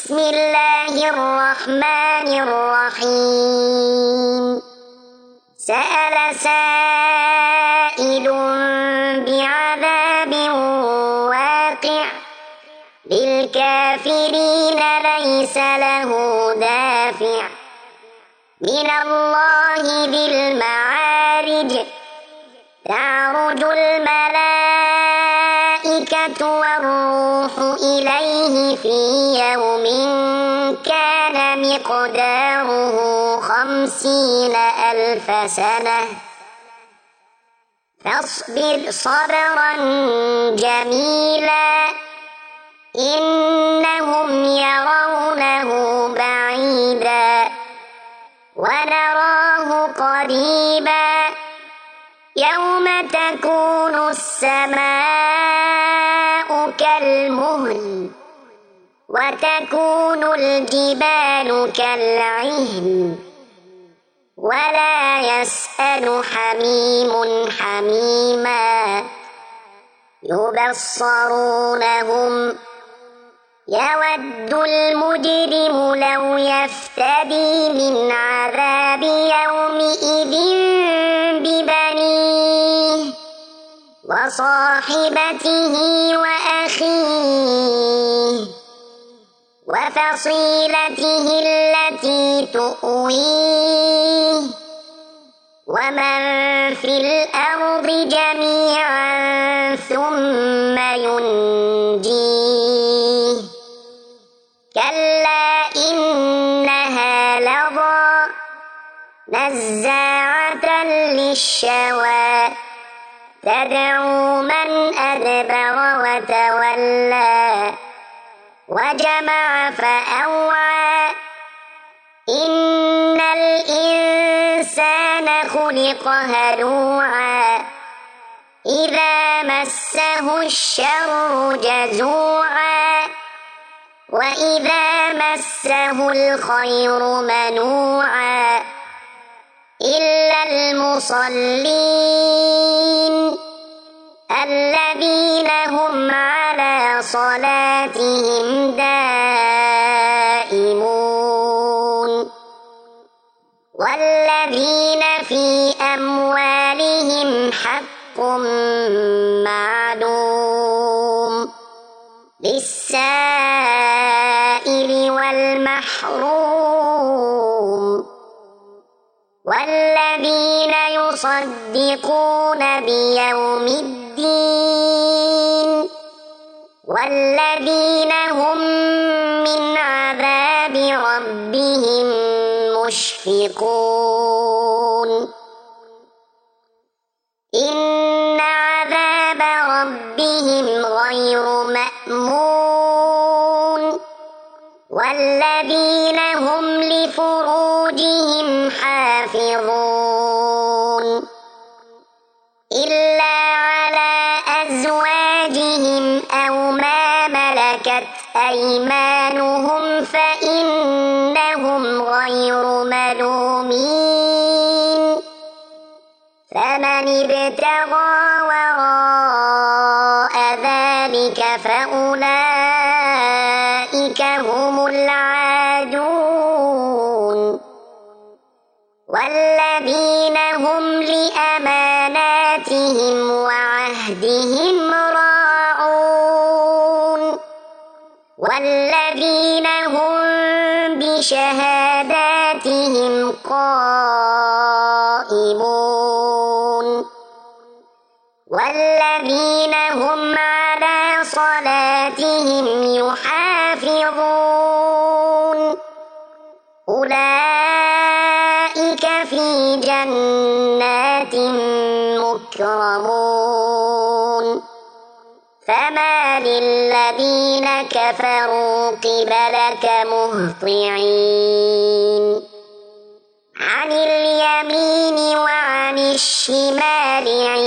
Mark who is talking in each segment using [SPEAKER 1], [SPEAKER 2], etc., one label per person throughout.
[SPEAKER 1] بسم الله الرحمن الرحيم سأل سائل بعذاب واقع للكافرين ليس له دافع من الله ذي المعارج تعرج الملائكة والروح إليه في يوم كان مقداره 50,000 سنة فاصبر صبرا جميلا إنهم يرونه بعيدا ونراه قريبا يوم تكون السماء كالمهل وتكون الجبال كالعهن ولا يسأل حميم حميما يبصرونهم يود المجرم لو يفتدي من عذاب يومئذ ببنيه وصاحبته وأخيه وفصيلته التي تؤويه ومن في الأرض جميعا ثم ينجيه كلا إنها لظى نزاعة للشوى تدعو من أدبر وتولى وجمع فأوعى إن الإنسان خلق هلوعا إذا مسه الشر جزوعا وإذا مسه الخير منوعا إلا المصلين الذين هم على صلاتهم دائمون والذين في أموالهم حق معلوم للسائل والمحروم والذين يصدقون بيوم الدين والذين هم من عذاب ربهم مشفقون إن عذاب ربهم غير مأمون والذين هم لفروجهم حافظون إلا على أزواجهم أو ما ملكت أيمانهم فإنهم غير ملومين فمن ابتغى وراء ذلك فأولئك هم العادون والذين هم لأماناتهم وعهدهم راعون والذين هم بشهاداتهم قائمون والذين هم على صلاتهم يحافظون أولئك في جنات مكرمون فما للذين كفروا قبلك مهطعين عن اليمين وعن الشمال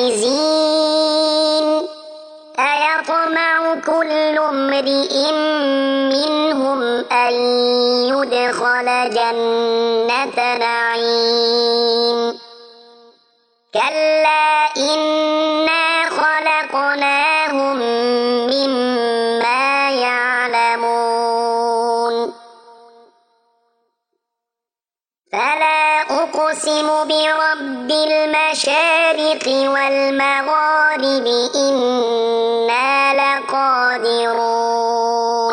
[SPEAKER 1] عزين أيطمع كل امرئ منهم أن يدخل جنة نعيم كلا إنا خلقناهم مما يعلمون أقسم برب المشارق والمغارب إنا لقادرون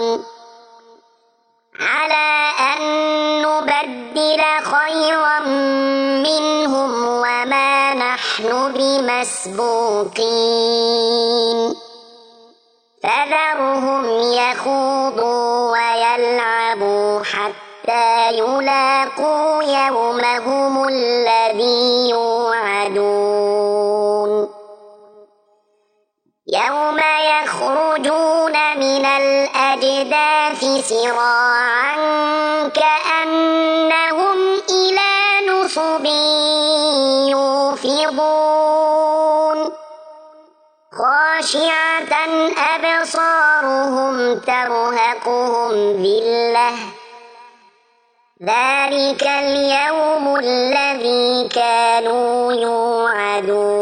[SPEAKER 1] على أن نبدل خيرا منهم وما نحن بمسبوقين فذرهم يخوضوا ويلعبوا حتى يلاقوا يومهم الذي يوعدون يوم يخرجون من الأجداث سراعا كأنهم إلى نصب يوفضون خاشعة أبصارهم ترهقهم ذلة ذلك اليوم الذي كانوا يوعدون